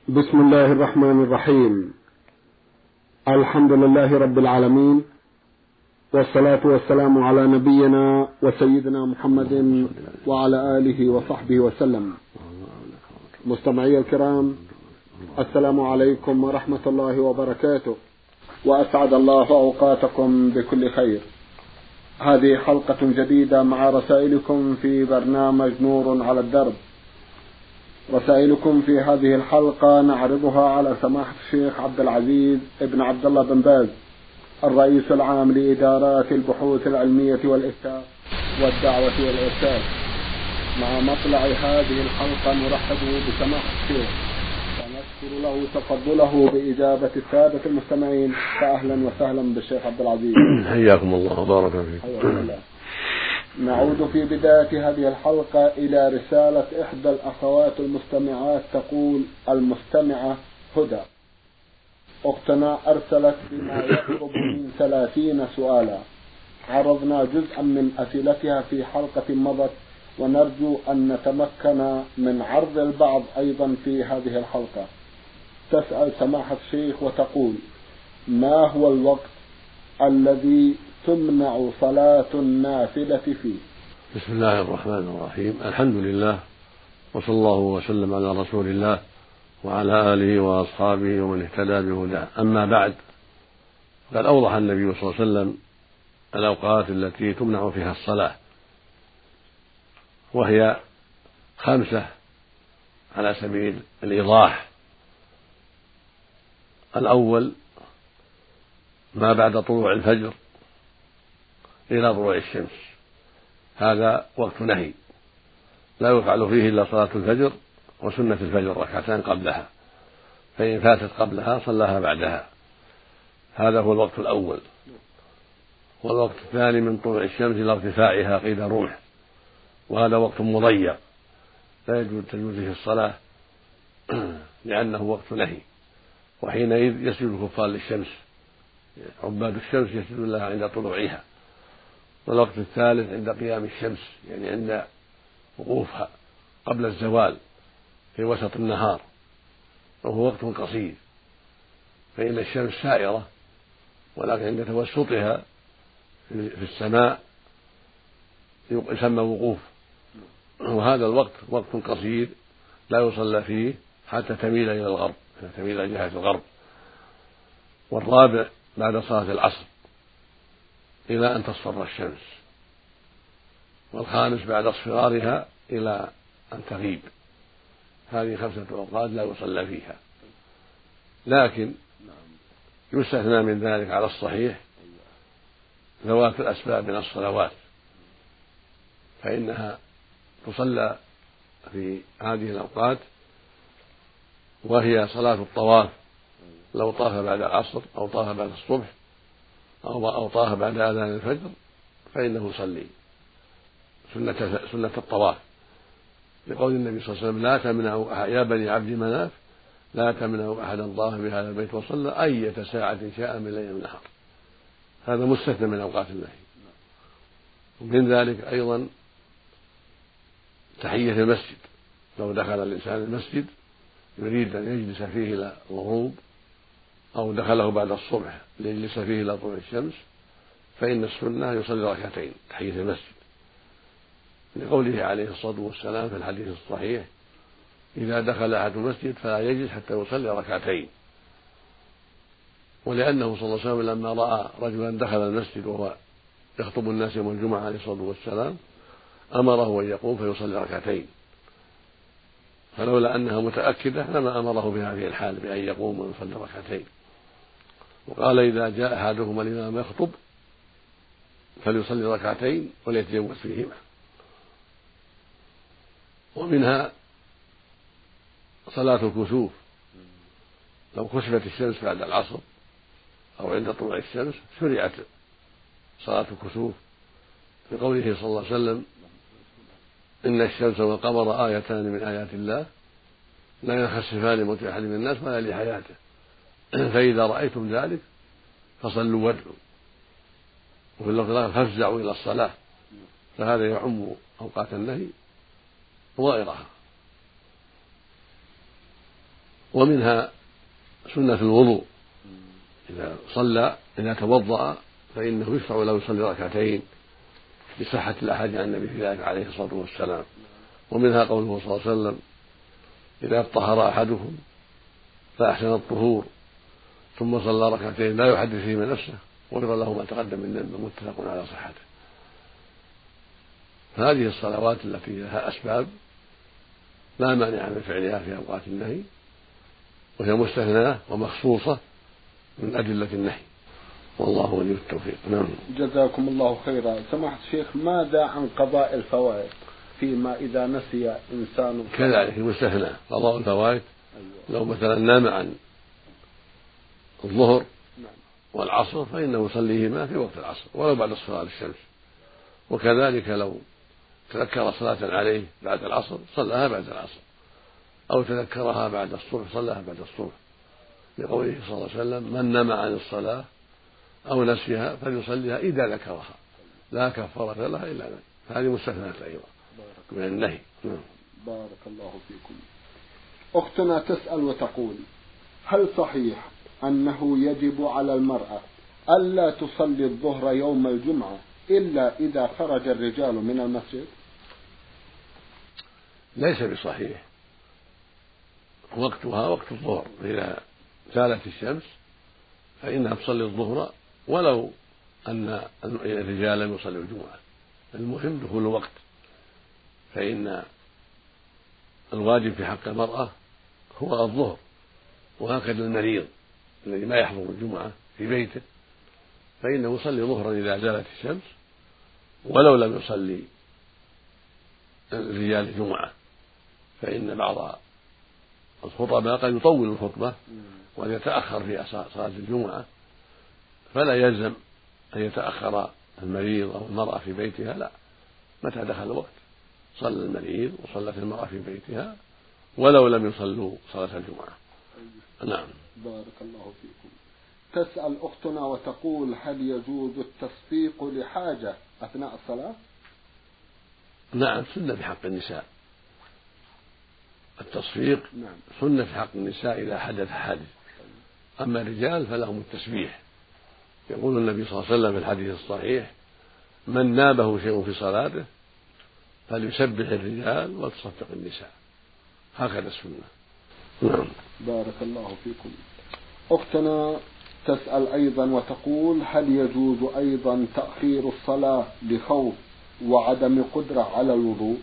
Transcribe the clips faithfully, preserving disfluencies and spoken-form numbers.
بسم الله الرحمن الرحيم. الحمد لله رب العالمين، والصلاة والسلام على نبينا وسيدنا محمد وعلى آله وصحبه وسلم. مستمعي الكرام، السلام عليكم ورحمة الله وبركاته، وأسعد الله أوقاتكم بكل خير. هذه حلقة جديدة مع رسائلكم في برنامج نور على الدرب. رسائلكم في هذه الحلقة نعرضها على سماحة الشيخ عبد العزيز ابن عبد الله بن باز، الرئيس العام لإدارات البحوث العلمية والإفتاء والدعوة والإرشاد. مع مطلع هذه الحلقة نرحب بسماحة الشيخ ونشكر له تفضله بإجابة السادة المستمعين. فأهلا وسهلا بالشيخ عبد العزيز. حياكم الله وبارك فيكم. نعود في بداية هذه الحلقة إلى رسالة إحدى الأخوات المستمعات تقول: المستمعة هدى أختنا أرسلت بما يقرب من ثلاثين سؤالا، عرضنا جزءا من أسئلتها في حلقة مضت، ونرجو أن نتمكن من عرض البعض أيضا في هذه الحلقة. تسأل سماحة الشيخ وتقول: ما هو الوقت الذي تمنع صلاة النافلة فيه؟ بسم الله الرحمن الرحيم. الحمد لله، وصلى الله وسلم على رسول الله وعلى آله وأصحابه ومن اهتدى بهداه. أما بعد، قد أوضح النبي صلى الله عليه وسلم الأوقات التي تمنع فيها الصلاة، وهي خمسة على سبيل الإيضاح. الأول ما بعد طلوع الفجر إلى طلوع الشمس، هذا وقت نهي، لا يفعل فيه إلا صلاة الفجر وسنة الفجر ركعتان قبلها، فإن فاتت قبلها صلاها بعدها. هذا هو الوقت الأول. والوقت الثاني من طلوع الشمس إلى ارتفاعها قيد رمح، وهذا وقت مضيق لا يجوز تجوز فيه الصلاة لأنه وقت نهي، وحينئذ يسجد الكفار للشمس، عباد الشمس يسجدون لها عند طلوعها. والوقت الثالث عند قيام الشمس، يعني عند وقوفها قبل الزوال في وسط النهار، وهو وقت قصير، فإن الشمس سائرة، ولكن عند توسطها في السماء يسمى وقوف، وهذا الوقت وقت قصير لا يصلى فيه حتى تميل إلى الغرب، حتى تميل إلى جهة الغرب. والرابع بعد صلاة العصر إلى أن تصفر الشمس. والخامس بعد اصفرارها إلى أن تغيب. هذه خمسة أوقات لا يصلى فيها، لكن يستثنى من ذلك على الصحيح ذوات الأسباب من الصلوات، فإنها تصلى في هذه الأوقات، وهي صلاة الطواف، لو طاف بعد العصر أو طاف بعد الصبح أو طاف بعد آذان الفجر فإنه يصلي سنة, سنة الطواف، لقول النبي صلى الله عليه وسلم: لا تمنعوا يا بني عبد مناف لا تمنعوا أحدا طاف بهذا البيت وصلى أية ساعة شاء من ليل النهار. هذا مستثنى من أوقات النهي. ومن ذلك أيضا تحية المسجد، لو دخل الإنسان المسجد يريد أن يجلس فيه إلى الغروب أو دخله بعد الصبح ليجلس فيه إلى طلوع الشمس، فإن السنة يصلي ركعتين تحية المسجد، لقوله عليه الصلاة والسلام في الحديث الصحيح: إذا دخل أحد المسجد فلا يجلس حتى يصلي ركعتين. ولأنه صلى الله عليه وسلم لما رأى رجلا دخل المسجد وهو يخطب الناس يوم الجمعة عليه الصلاة والسلام أمره أن يقوم فيصلي ركعتين، فلولا أنها متأكدة لما أمره بهذه الحال بأن يقوم ويصلي ركعتين. وقال: إذا جاء أحدكم الإمام يخطب فليصلي ركعتين وليتجوز فيهما. ومنها صلاة الكسوف، لو كسفت الشمس بعد العصر أو عند طلوع الشمس شرعت صلاة الكسوف، لقوله صلى الله عليه وسلم: إن الشمس والقمر آيتان من آيات الله لا ينخسفان لموت أحد من الناس ولا لحياته، فإذا رأيتم ذلك فصلوا وادعوا، وفي اللفظ الآخر فافزعوا إلى الصلاة. فهذا يعم أوقات النهي وغيرها. ومنها سنة الوضوء، إذا صلى إذا توضأ فإنه يشرع له يصلي ركعتين بصحة الأحاديث عن النبي في ذلك عليه الصلاة والسلام. ومنها قوله صلى الله عليه وسلم: إذا اطهر أحدكم فأحسن الطهور ثم صلى ركعتين لا يحدث فيهما نفسه غفر له ما تقدم من ذنبه، متفق على صحته. فهذه الصلوات التي لها أسباب لا مانع من فعلها في أوقات النهي، وهي مستثناة ومخصوصة من أدلة النهي، والله ولي التوفيق. نعم. جزاكم الله خيرا. سماحة الشيخ، ماذا عن قضاء الفوائد فيما إذا نسي إنسان؟ كذلك مستثنى قضاء الفوائد. أيوة. لو مثلا نام عن الظهر والعصر فإنه يصليهما في وقت العصر ولو بعد الصلاة الشمس، وكذلك لو تذكر صلاة عليه بعد العصر صلىها بعد العصر، أو تذكرها بعد الصبح صلىها بعد الصبح، لقوله صلى الله عليه وسلم: من نام عن الصلاة أو نسيها فليصليها إذا ذكرها لا كفارة لها إلا ذلك. هذه مستثنات أيضا من النهي. بارك الله فيكم. أختنا تسأل وتقول: هل صحيح أنه يجب على المرأة ألا تصلي الظهر يوم الجمعة إلا إذا خرج الرجال من المسجد؟ ليس بصحيح، وقتها وقت الظهر، إذا زالت الشمس فإنها تصلي الظهر ولو أن الرجال لم يصلوا الجمعة، المهم دخول الوقت، فإن الواجب في حق المرأة هو الظهر، وهكذا المريض الذي ما يحضر الجمعة في بيته فإنه يصلي ظهرا إذا زالت الشمس ولو لم يصلي الرجال الجمعة، فإن بعض الخطباء قد يطول الخطبة ويتأخر في صلاة الجمعة، فلا يلزم أن يتأخر المريض أو المرأة في بيتها، لا، متى دخل الوقت صلى المريض وصلت المرأة في بيتها ولو لم يصلوا صلاة الجمعة. نعم. بارك الله فيكم. تسأل أختنا وتقول: هل يجوز التصفيق لحاجة أثناء الصلاة؟ نعم، سنة في حق النساء التصفيق. نعم. سنة في حق النساء إذا حدث حادث، أما الرجال فلهم التسبيح. يقول النبي صلى الله عليه وسلم في الحديث الصحيح: من نابه شيء في صلاته فليسبح الرجال وتصفق النساء، هكذا السنة. نعم. بارك الله فيكم. أختنا تسأل أيضا وتقول: هل يجوز أيضا تأخير الصلاة لخوف وعدم قدرة على الوضوء؟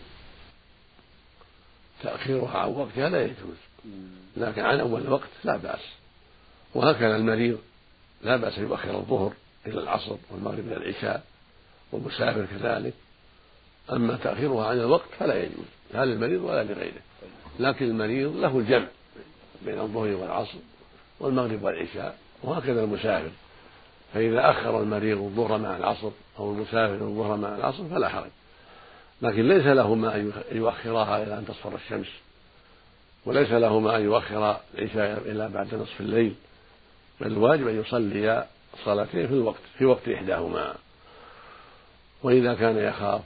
تأخيرها عن وقتها لا يجوز، لكن عن أول الوقت لا بأس، وهكذا المريض لا بأس يؤخر الظهر إلى العصر والمغرب إلى العشاء، والمسافر كذلك. أما تأخيرها عن الوقت فلا يجوز لا للمريض ولا لغيره، لكن المريض له الجمع بين الظهر والعصر والمغرب والعشاء، وهكذا المسافر، فإذا أخر المريض الظهر مع العصر أو المسافر الظهر مع العصر فلا حرج، لكن ليس له ما أن يؤخرها إلى أن تصفر الشمس، وليس له ما أن يؤخر العشاء إلى بعد نصف الليل، بل الواجب أن يصلي صلاتين في الوقت في وقت إحداهما. وإذا كان يخاف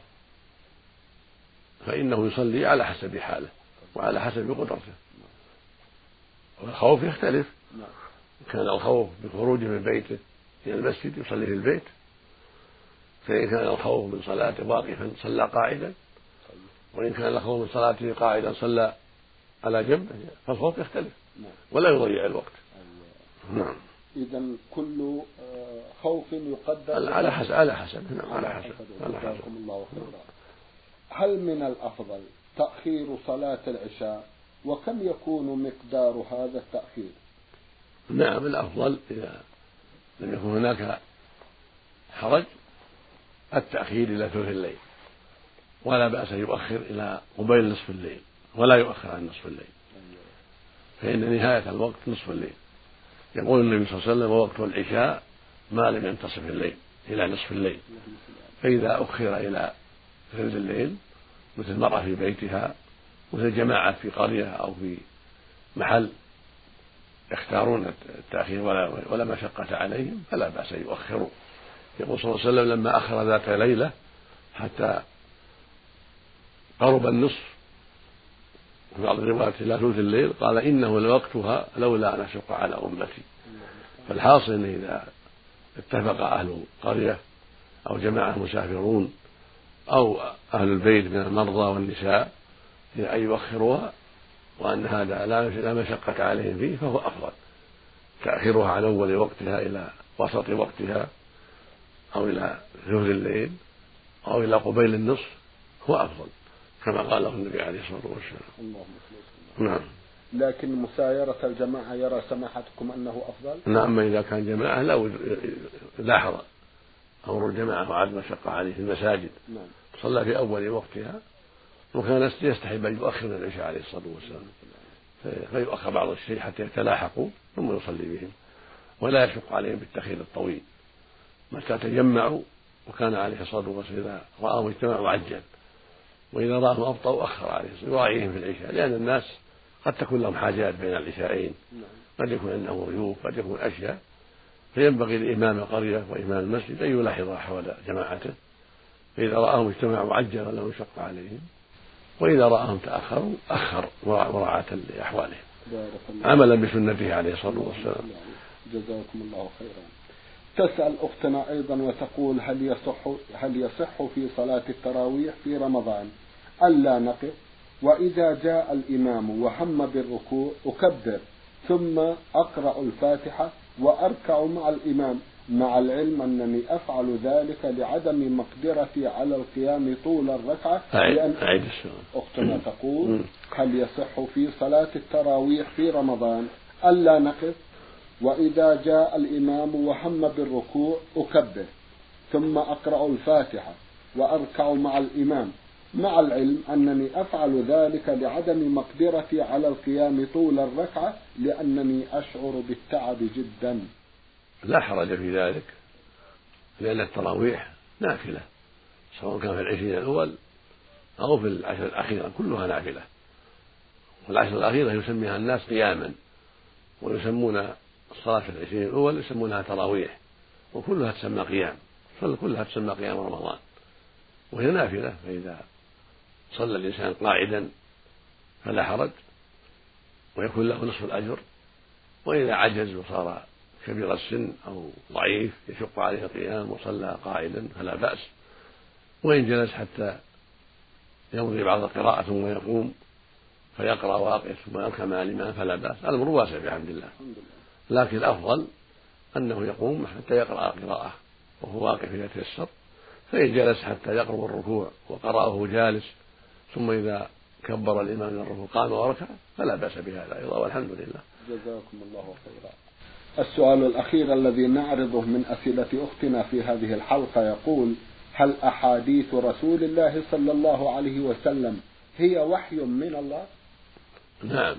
فإنه يصلي على حسب حاله وعلى حسب قدرته، والخوف يختلف. كان الخوف بخروجه من بيته إلى المسجد يصلي في البيت، فإن كان الخوف من صلاته واقفا صلى قاعدا، وإن كان الخوف من صلاته قاعدا صلى على جنبه، فالخوف يختلف ولا يضيع الوقت. نعم. إذا كل خوف يقدر على حسب على حسب نعم على حسب. جزاكم الله خيرا. هل من الأفضل تأخير صلاة العشاء، وكم يكون مقدار هذا التأخير؟ نعم، الأفضل إذا لم يكن هناك حرج التأخير إلى ثلث الليل، ولا بأس يؤخر إلى قبيل نصف الليل ولا يؤخر عن نصف الليل، فإن نهاية الوقت نصف الليل. يقول النبي صلى الله عليه وسلم: ووقت العشاء ما لم ينتصف الليل إلى نصف الليل، فإذا أخر إلى ثلث الليل مثل المرأة في بيتها، مثل جماعة في قرية أو في محل يختارون التأخير ولا, ولا مشقة عليهم فلا بأس أن يؤخروا. يقول صلى الله عليه وسلم: لما أخر ذات ليلة حتى قرب النصف في بعض الروايات إلى ثلث الليل، قال إنه لوقتها لولا أن أشق على أمتي. فالحاصل إن إذا اتفق أهل قرية أو جماعة مسافرون أو أهل البيت من المرضى والنساء أن يؤخروها وأن هذا لا مشقة عليهم فيه فهو أفضل. تأخيرها عن أول وقتها إلى وسط وقتها أو إلى ثلث الليل أو إلى قبيل النصف هو أفضل، كما قاله النبي عليه الصلاة والسلام. نعم. لكن مسايرة الجماعة يرى سماحتكم أنه أفضل؟ نعم، إذا كان جماعة لا لاحظ أمر الجماعة وعدم مشقة عليه في المساجد. نعم. صلى في أول وقتها، وكان يستحب أن يؤخر العشاء عليه الصلاة والسلام فيؤخر بعض الشيء حتى يتلاحقوا ثم يصلي بهم، ولا يشق عليهم بالتأخير الطويل. متى تجمعوا وكان عليه الصلاة والسلام إذا رآهم اجتمعوا عجل، وإذا رآهم أبطأوا أخر عليه الصلاة يراعيهم في العشاء، لأن الناس قد تكون لهم حاجات بين العشاءين، قد يكون عندهم ضيوف، قد يكون أشياء، فينبغي لإمام القرية وإمام المسجد أن يلاحظ أحوال جماعته، فإذا رآهم اجتمعوا عجل ولم يشق عليهم، وإذا رآهم تأخروا أخر مراعاة لأحوالهم عملا بسنته عليه الصلاة والسلام. جزاكم الله خيرا. تسأل أختنا أيضا وتقول هل يصح هل يصح في صلاة التراويح في رمضان ألا نقف، وإذا جاء الإمام وهم بالركوع أكبر ثم أقرأ الفاتحة وأركع مع الإمام، مع العلم أنني أفعل ذلك لعدم مقدرتي على القيام طول الركعة؟ لأن أختنا تقول هل يصح في صلاة التراويح في رمضان ألا نقف، وإذا جاء الإمام وهم بالركوع أكبر ثم أقرأ الفاتحة وأركع مع الإمام، مع العلم أنني أفعل ذلك لعدم مقدرتي على القيام طول الركعة لأنني أشعر بالتعب جدا؟ لا حرج في ذلك، لأن التراويح نافلة سواء كان في العشرين الأول أو في العشر الأخيرة كلها نافلة، والعشر الأخيرة يسميها الناس قياما، ويسمون الصلاة في العشرين الأول يسمونها تراويح، وكلها تسمى قيام، كلها تسمى قيام رمضان، وهي نافلة. فإذا صلى الإنسان قاعدا فلا حرج ويكون له نصف الأجر، وإذا عجز وصار كبير السن أو ضعيف يشق عليه القيام وصلى قاعدا فلا بأس، وإن جلس حتى يمضي بعض القراءة ثم يقوم فيقرأ واقف ثم يركع مع الإمام فلا بأس، الأمر واسع بحمد الله. لكن الأفضل أنه يقوم حتى يقرأ قراءة وهو واقف يتيسر، فإن جلس حتى يقرب الركوع وقرأه جالس ثم إذا كبر الإمام من الركوع قام وركع فلا بأس بهذا أيضا، والحمد لله. جزاكم الله خيرا. السؤال الأخير الذي نعرضه من أسئلة أختنا في هذه الحلقة يقول: هل أحاديث رسول الله صلى الله عليه وسلم هي وحي من الله؟ نعم،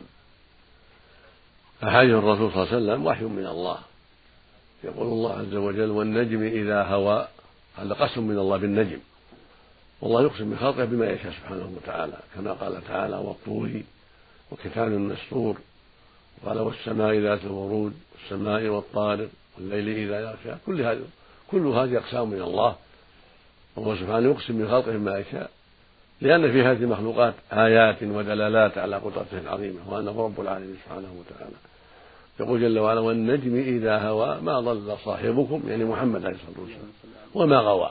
أحاديث الرسول صلى الله عليه وسلم وحي من الله. يقول الله عز وجل: والنجم إذا هوى، هذا قسم من الله بالنجم، والله يقسم بخلقه بما يشاء سبحانه وتعالى، كما قال تعالى: والطور وكتاب مسطور، قال: والسماء ذات الورود والسماء والطارق والليل إذا يغشى. كل هذه كل هذه أقسام من الله، وهو سبحانه يقسم بخلقه بما يشاء، لأن في هذه المخلوقات آيات ودلالات على قدرته العظيمة وأنه رب العالمين سبحانه وتعالى. يقول جل وعلا: والنجم إذا هوى ما ضل صاحبكم، يعني محمد عليه الصلاة والسلام، وما غوى.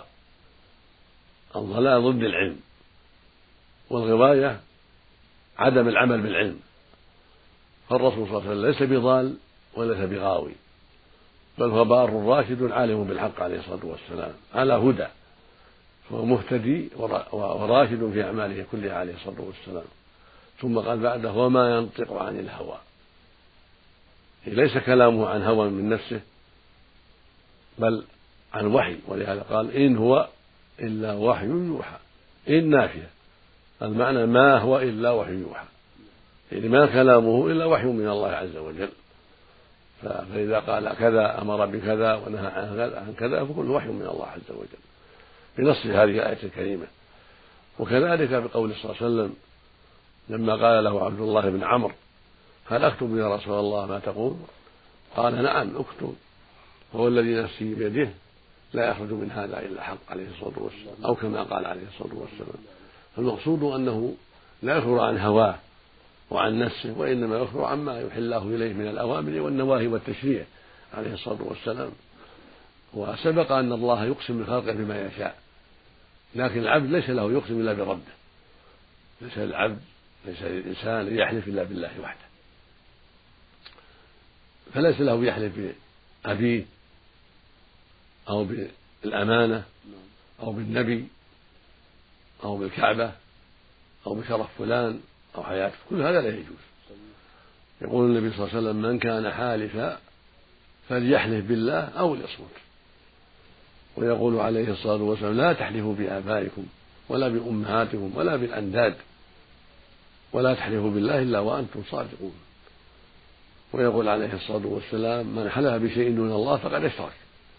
الضلال ضد العلم، والغواية عدم العمل بالعلم، فالرسول صلى الله عليه وسلم ليس بضال وليس بغاوي، بل هو بار راشد عالم بالحق عليه الصلاة والسلام على هدى، فهو مهتدي وراشد في أعماله كلها عليه الصلاة والسلام. ثم قال بعده: وما ينطق عن الهوى، ليس كلامه عن هوى من نفسه بل عن وحي، ولهذا قال: إن هو إلا وحي يوحى. إن نافية، المعنى ما هو إلا وحي يوحى، يعني ما كلامه إلا وحي من الله عز وجل. فإذا قال كذا أمر بكذا ونهى عن كذا فكل وحي من الله عز وجل بنص هذه الآية الكريمة. وكذلك بقول صلى الله عليه وسلم لما قال له عبد الله بن عمرو: هل أكتب يا رسول الله ما تقول؟ قال: نعم اكتب، هو الذي نفسي بيده لا يخرج من هذا إلا حق عليه الصلاة والسلام، أو كما قال عليه الصلاة والسلام. فالمقصود أنه لا يخرج عن هواه وعن نفسه، وإنما يخبر عما يوحي الله إليه من الأوامر والنواهي والتشريع عليه الصلاة والسلام. وسبق أن الله يقسم من خلقه بما يشاء، لكن العبد ليس له يقسم إلا بربه، ليس للعبد ليس للإنسان أن يحلف إلا بالله وحده، فليس له يحلف بأبيه أو بالأمانة أو بالنبي أو بالكعبة أو بشرف فلان أو حياته، كل هذا لا يجوز. يقول النبي صلى الله عليه وسلم: من كان حالفا فليحلف بالله أو ليصمت. ويقول عليه الصلاة والسلام: لا تحلفوا بآبائكم ولا بأمهاتكم ولا بالأنداد، ولا تحلفوا بالله إلا وأنتم صادقون. ويقول عليه الصلاة والسلام: من حلف بشيء دون الله فقد أشرك.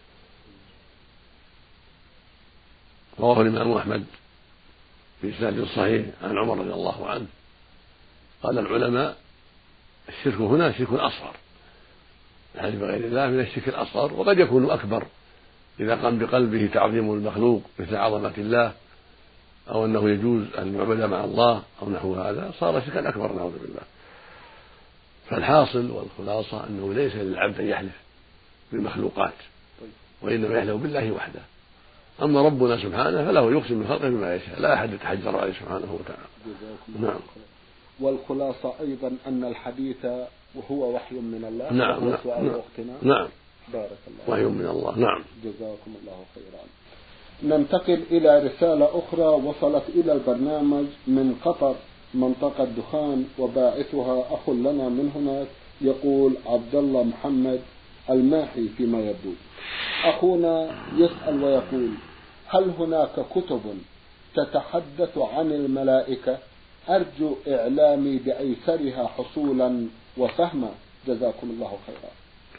رواه الإمام أحمد بإسناد صحيح عن عمر رضي الله عنه قال العلماء: الشرك هنا شرك أصغر، الحلف بغير الله من الشرك الأصغر، وقد يكون أكبر إذا قام بقلبه تعظيم المخلوق مثل عظمة الله، أو أنه يجوز أن يعبد مع الله أو نحو هذا، صار شركا أكبر نعوذ بالله. فالحاصل والخلاصة أنه ليس للعبد أن يحلف بالمخلوقات، وإنما يحلف بالله وحده. أما ربنا سبحانه فله يقسم من خلقه بما يشاء، لا أحد يتحجر عليه سبحانه وتعالى. نعم. والخلاصة أيضا أن الحديث وهو وحي من الله. نعم. نعم. سؤال نعم. وقتنا. نعم. بارك الله. وحي من الله. نعم. جزاكم الله خيرا. ننتقل إلى رسالة أخرى وصلت إلى البرنامج من قطر منطقة دخان، وباعثها أخ لنا من هناك، يقول عبد الله محمد الماحي فيما يبدو. أخونا يسأل ويقول: هل هناك كتب تتحدث عن الملائكة؟ أرجو إعلامي بأيسرها حصولا وفهما، جزاكم الله خيرا.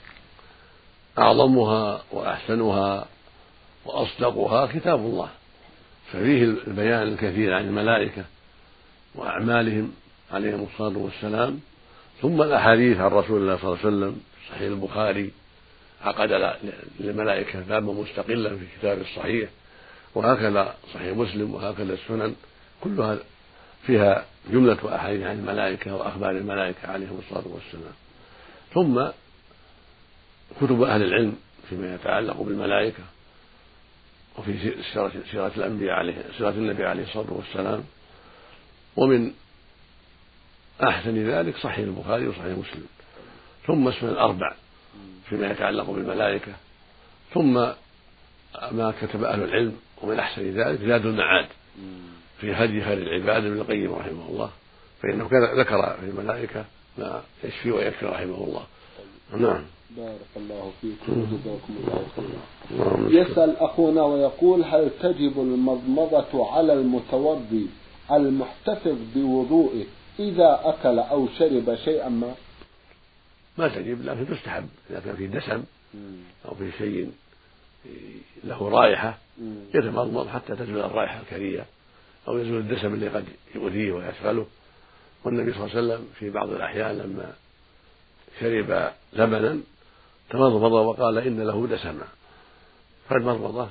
أعظمها وأحسنها وأصدقها كتاب الله، ففيه البيان الكثير عن الملائكة وأعمالهم عليهم الصلاة والسلام، ثم الأحاديث عن رسول الله صلى الله عليه وسلم. صحيح البخاري عقد للملائكة بابا مستقلا في كتاب الصحيح، وهكذا صحيح مسلم، وهكذا السنن كلها فيها جملة أحاديث عن الملائكة وأخبار الملائكة عليهم الصلاة والسلام. ثم كتب أهل العلم فيما يتعلق بالملائكة، وفي سيرة الأنبياء عليه سيرة النبي عليه الصلاة والسلام. ومن أحسن ذلك صحيح البخاري وصحيح مسلم، ثم السنن الأربع فيما يتعلق بالملائكة، ثم ما كتب أهل العلم. ومن أحسن ذلك زاد المعاد في هدي خير العباد ابن القيم رحمه الله، فإنه ذكر في الملائكة ما يشفي ويكفي رحمه الله. نعم. بارك الله فيكم وجزاكم الله خيرا. يسأل أخونا ويقول: هل تجب المضمضة على المتوضي المحتفظ بوضوئه إذا أكل أو شرب شيئا ما؟ ما تجب، لكن تستحب إذا كان في دسم أو في شيء له رائحة يتمضمض حتى تزول الرائحة الكريهة أو يزول الدسم اللي قد يؤذيه ويشغله. والنبي صلى الله عليه وسلم في بعض الأحيان لما شرب لبنا تمضمض وقال: إن له دسما. فالمضمضة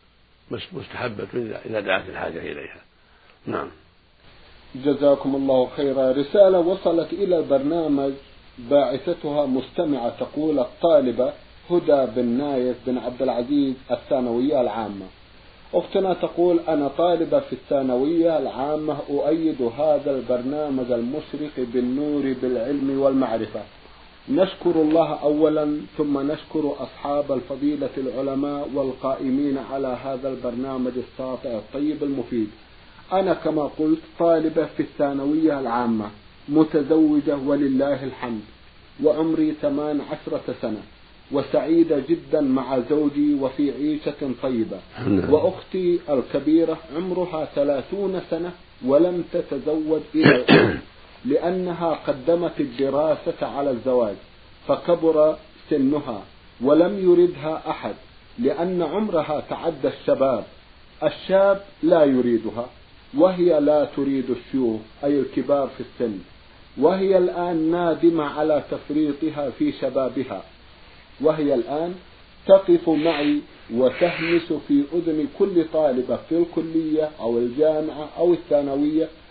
مستحبة إذا دعت الحاجة إليها. نعم. جزاكم الله خيرا. رسالة وصلت إلى البرنامج باعثتها مستمعة تقول: الطالبة هدى بن نايف بن عبد العزيز الثانوية العامة. أختنا تقول: أنا طالبة في الثانوية العامة، أؤيد هذا البرنامج المشرق بالنور بالعلم والمعرفة. نشكر الله أولا، ثم نشكر أصحاب الفضيلة العلماء والقائمين على هذا البرنامج الساطع الطيب المفيد. أنا كما قلت طالبة في الثانوية العامة، متزوجة ولله الحمد، وعمري ثمان عشرة سنة، وسعيدة جدا مع زوجي وفي عيشة طيبة. وأختي الكبيرة عمرها ثلاثون سنة ولم تتزوج إلى الآن، لأنها قدمت الدراسة على الزواج فكبر سنها ولم يردها أحد، لأن عمرها تعدى الشباب. الشاب لا يريدها، وهي لا تريد الشيوخ أي الكبار في السن، وهي الآن نادمة على تفريطها في شبابها، وهي الآن تقف معي وتهمس في أذن كل طالبة في الكلية أو الجامعة أو الثانوية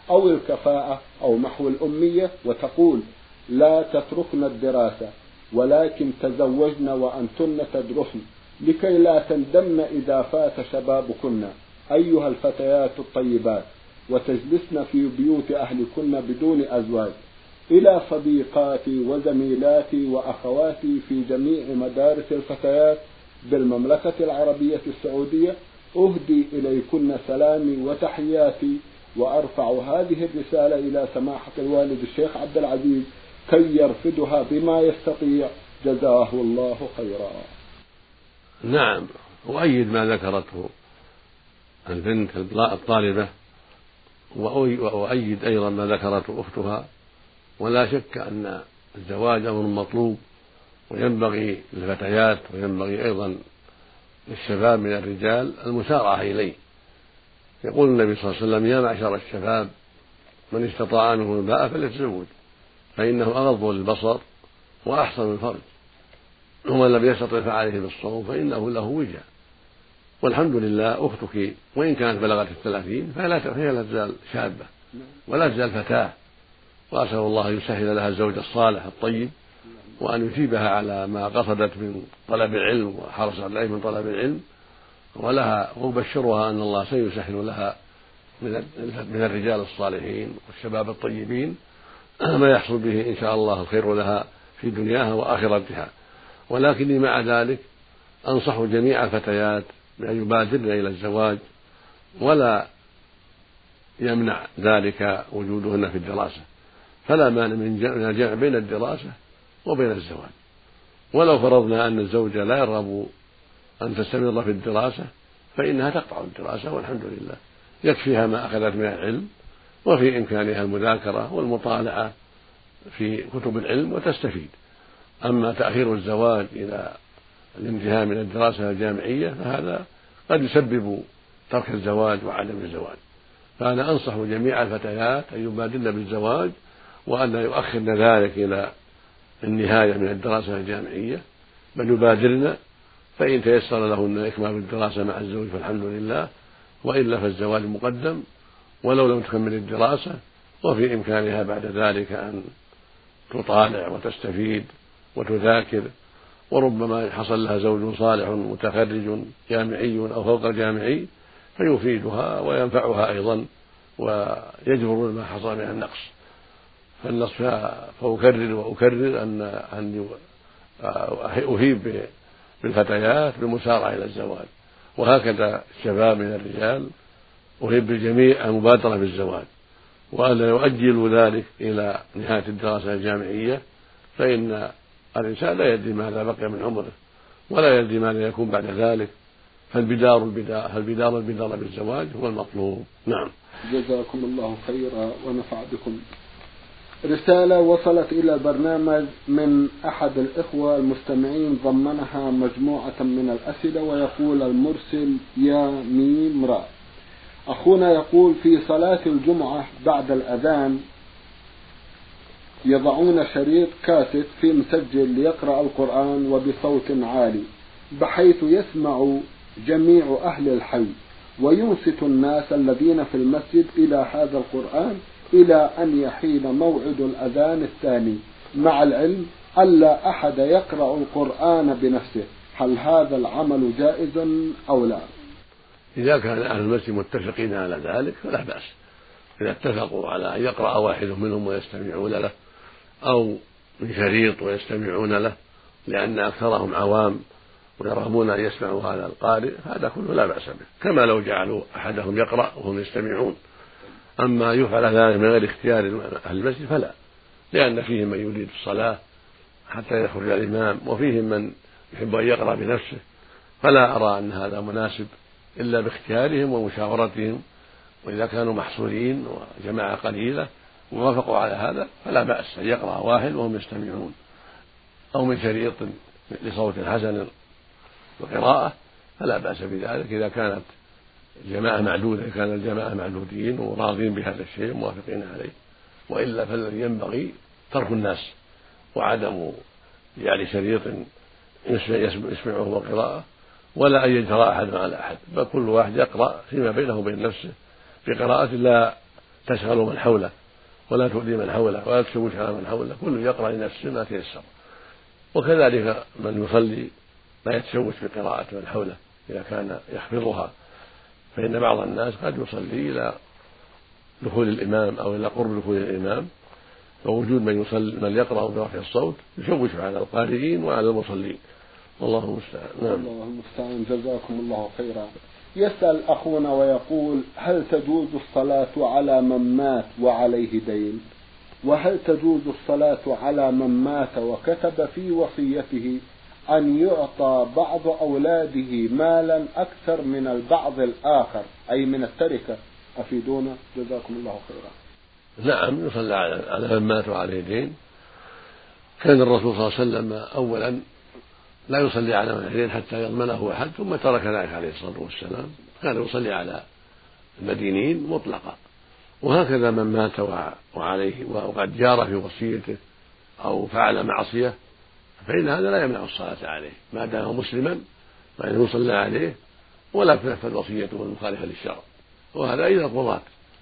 أو الكفاءة أو محو الأمية، وتقول لا تتركن الدراسة ولكن تزوجن وأنتن تدرسن لكي لا تندمن إذا فات شبابكن أيها الفتيات الطيبات، وتجلسن في بيوت أهلكن بدون أزواج. إلى صديقاتي وزميلاتي وأخواتي في جميع مدارس الفتيات بالمملكة العربية السعودية، أهدي إليكن سلامي وتحياتي، وأرفع هذه الرسالة إلى سماحة الوالد الشيخ عبد العزيز كي يرفدها بما يستطيع، جزاه الله خيرا. نعم، وأيد ما ذكرته البنت الطالبة، وأيد أيضا ما ذكرته أختها، ولا شك أن الزواج أمر مطلوب، وينبغي للفتيات وينبغي أيضا للشباب من الرجال المسارعة إليه. يقول النبي صلى الله عليه وسلم: يا معشر الشباب من استطاع منكم الباءة فليتزوج فإنه أغض للبصر وأحصن الفرج، ومن لم يستطع فعليه بالصوم فإنه له وجاء. والحمد لله أختك وإن كانت بلغت الثلاثين فهي لا تزال شابة ولا تزال فتاة، وأسأل الله يسهل لها الزوج الصالح الطيب، وأن يثيبها على ما قصدت من طلب العلم وحرصت عليه من طلب العلم، ولها وأبشرها أن الله سيسهل لها من الرجال الصالحين والشباب الطيبين ما يحصل به إن شاء الله الخير لها في دنياها وآخرتها. ولكني مع ذلك أنصح جميع الفتيات بأن يبادرن إلى الزواج، ولا يمنع ذلك وجودهن في الدراسة، فلا مانع من الجمع بين الدراسة وبين الزواج. ولو فرضنا أن الزوجة لا يرغب أن تستمر في الدراسة فإنها تقطع الدراسة، والحمد لله يكفيها ما أخذت من العلم، وفي إمكانها المذاكرة والمطالعة في كتب العلم وتستفيد. أما تأخير الزواج إلى الانتهاء من الدراسة الجامعية فهذا قد يسبب ترك الزواج وعدم الزواج. فأنا أنصح جميع الفتيات أن يبادرن بالزواج، وأن لا يؤخرن ذلك إلى النهاية من الدراسة الجامعية، بل يبادرن، فإن تيسر لهن إكمال الدراسة مع الزوج فالحمد لله، وإلا فالزواج مقدم ولو لم تكمل الدراسة، وفي إمكانها بعد ذلك أن تطالع وتستفيد وتذاكر، وربما حصل لها زوج صالح متخرج جامعي أو فوق الجامعي فيفيدها وينفعها أيضا ويجبر ما حصل من النقص. فالنص فأكرر وأكرر أن أن أهيب بالفتيات بالمسارعة إلى الزواج، وهكذا الشباب من الرجال أهيب بالجميع المبادرة بالزواج، وألا يؤجلوا ذلك إلى نهاية الدراسة الجامعية، فإن الإنسان لا يدري ماذا بقي من عمره ولا يدري ماذا يكون بعد ذلك، فالبدار البدار فالبدار البدار بالزواج هو المطلوب. نعم، جزاكم الله خيرا ونفع بكم. رسالة وصلت إلى البرنامج من أحد الإخوة المستمعين ضمنها مجموعة من الأسئلة، ويقول المرسل: يا ميم را، أخونا يقول في صلاة الجمعة بعد الأذان يضعون شريط كاسيت في مسجل ليقرأ القرآن وبصوت عالي بحيث يسمع جميع أهل الحي، وينصت الناس الذين في المسجد إلى هذا القرآن إلى أن يحين موعد الأذان الثاني، مع العلم ألا أحد يقرأ القرآن بنفسه، هل هذا العمل جائز أو لا؟ إذا كان أهل المسجد متفقين على ذلك فلا بأس، إذا اتفقوا على أن يقرأ واحد منهم ويستمعون له، أو من شريط ويستمعون له، لأن أكثرهم عوام ويرغبون أن يسمعوا هذا القارئ، هذا كله لا بأس به، كما لو جعلوا أحدهم يقرأ وهم يستمعون. أما يفعل ذلك من غير اختيار أهل المسجد فلا، لأن فيهم من يريد الصلاة حتى يخرج الإمام، وفيهم من يحب أن يقرأ بنفسه، فلا أرى أن هذا مناسب إلا باختيارهم ومشاورتهم، وإذا كانوا محصورين وجماعة قليلة ووافقوا على هذا فلا بأس أن يقرأ واحد وهم يستمعون، أو من شريط لصوت حسن وقراءة فلا بأس بذلك إذا كانت الجماعة معدودة، إذا كان الجماعة معدودين وراضين بهذا الشيء موافقين عليه. وإلا فالذي ينبغي ترك الناس وعدم يعني شريط يسمعه قراءة، ولا أن يجرى أحد على أحد، بل كل واحد يقرأ فيما بينه وبين نفسه بقراءة لا تشغل من حوله ولا تؤذي من حوله ولا تشوش على من حوله، كل يقرأ لنفسه ما تيسر. وكذلك من يصلي لا يتشوش بقراءة من حوله إذا كان يحفظها، فإن بعض الناس قد يصلي إلى دخول الإمام أو إلى قرب دخول الإمام، ووجود من يصلي من يقرأ برفع الصوت يشوش على القارئين وعلى المصلين، والله المستعان. نعم. الله المستعان. جزاكم الله خيرا. يسأل أخونا ويقول: هل تجوز الصلاة على من مات وعليه دين؟ وهل تجوز الصلاة على من مات وكتب في وصيته أن يعطى بعض أولاده مالا أكثر من البعض الآخر، أي من التركة؟ أفيدونا جزاكم الله خيرا. نعم، يصلى على من مات وعليه دين. كان الرسول صلى الله عليه وسلم أولا لا يصلي على من عليه حتى يضمنه أحد، ثم ترك ذلك عليه الصلاة والسلام، كان يصلي على المدينين مطلقا. وهكذا من مات وعليه وقد جار في وصيته أو فعل معصية فإن هذا لا يمنع الصلاة عليه ما دام مسلما، فإنه يصلى عليه ولا تنفذ وصيته المخالفة للشرع. وهذا إذا القضاة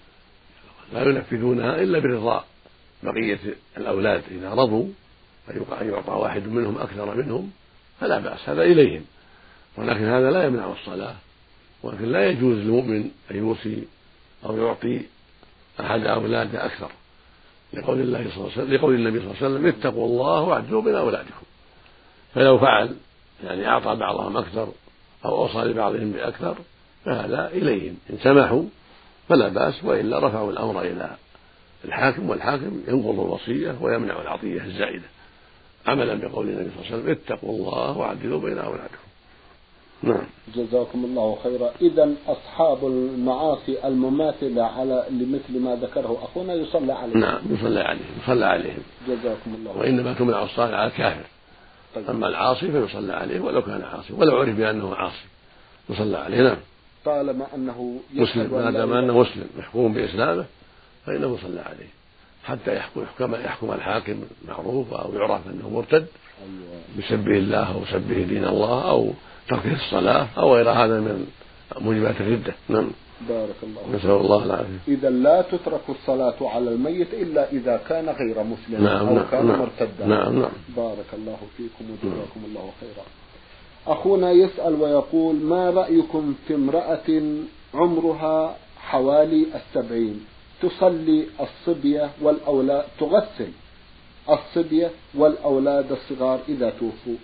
لا ينفذونها إلا برضا بقية الأولاد، إذا رضوا أن يعطى واحد منهم أكثر منهم فلا بأس، هذا إليهم، ولكن هذا لا يمنع الصلاة. ولكن لا يجوز للمؤمن أن يوصي أو يعطي أحد أولاده أكثر، لقول الله صلى الله عليه وسلم لقول النبي صلى الله عليه وسلم: اتقوا الله واعدلوا بين أولادكم. فلو فعل يعني أعطى بعضهم أكثر أو أوصى لبعضهم بأكثر فهذا إليهم، إن سمحوا فلا بأس، وإلا رفعوا الأمر إلى الحاكم، والحاكم ينقض الوصية ويمنع العطية الزائدة، عملا بقول النبي صلى الله عليه وسلم: اتقوا الله واعدلوا بين أولادكم. نعم. جزاكم الله خيرا. إذا أصحاب المعاصي المماثلة على لمثل ما ذكره أخونا يصلى عليهم. نعم، يصلى عليهم يصلى عليهم جزاكم الله. وإنما تمنع الصلاة على الكافر. طيب. أما العاصي فيصلى عليه ولو كان عاصي، ولو عرف بأنه عاصي يصلى عليه. نعم. طالما أنه مسلم، ما دام أنه مسلم محكوم بإسلامه فإنه يصلى عليه حتى يحكم يحكم, يحكم الحاكم معروف أو يعرف أنه مرتد بسبه الله أو سبه دين الله أو تركه الصلاة أو غير هذا من موجبات الردة. نعم. بارك الله. نسأل الله العافية. إذا لا تترك الصلاة على الميت إلا إذا كان غير مسلم. نعم. أو نعم. كان نعم. مرتدا. نعم. نعم. بارك الله فيكم وجزاكم نعم. الله خيرا. أخونا يسأل ويقول: ما رأيكم في امرأة عمرها حوالي السبعين تصلي الصبية والأولاد تغسل الصبية والأولاد الصغار إذا توفوا؟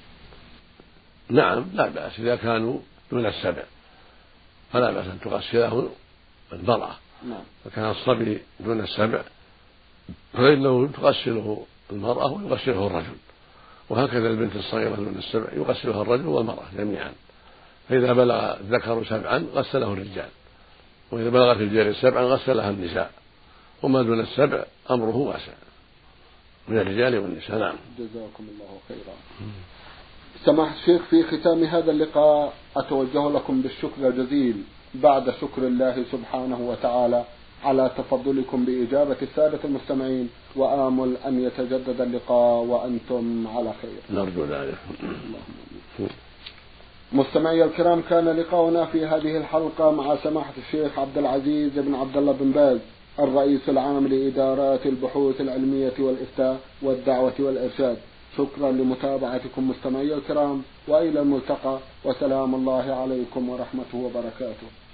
نعم، لا بأس إذا كانوا دون السبع فلا بأس أن تغسله المرأة. نعم. فكان الصبي دون السبع فإنه تغسله المرأة ويغسله الرجل، وهكذا البنت الصغيرة دون السبع يغسلها الرجل والمرأة جميعا. فإذا بلغ الذكر سبعا غسله الرجال، وإذا بلغت الجارية سبعا غسلها النساء، وما دون السبع أمره واسع من الرجال والنساء. نعم. جزاكم الله خيرا. سماحة الشيخ، في ختام هذا اللقاء أتوجه لكم بالشكر الجزيل بعد شكر الله سبحانه وتعالى على تفضلكم بإجابة السادة المستمعين، وآمل أن يتجدد اللقاء وأنتم على خير. نرجو ذلك. مستمعي الكرام، كان لقاؤنا في هذه الحلقة مع سماحة الشيخ عبد العزيز بن عبد الله بن باز الرئيس العام لإدارات البحوث العلمية والإفتاء والدعوة والإرشاد. شكرا لمتابعتكم مستمعي الكرام، وإلى الملتقى، وسلام الله عليكم ورحمته وبركاته.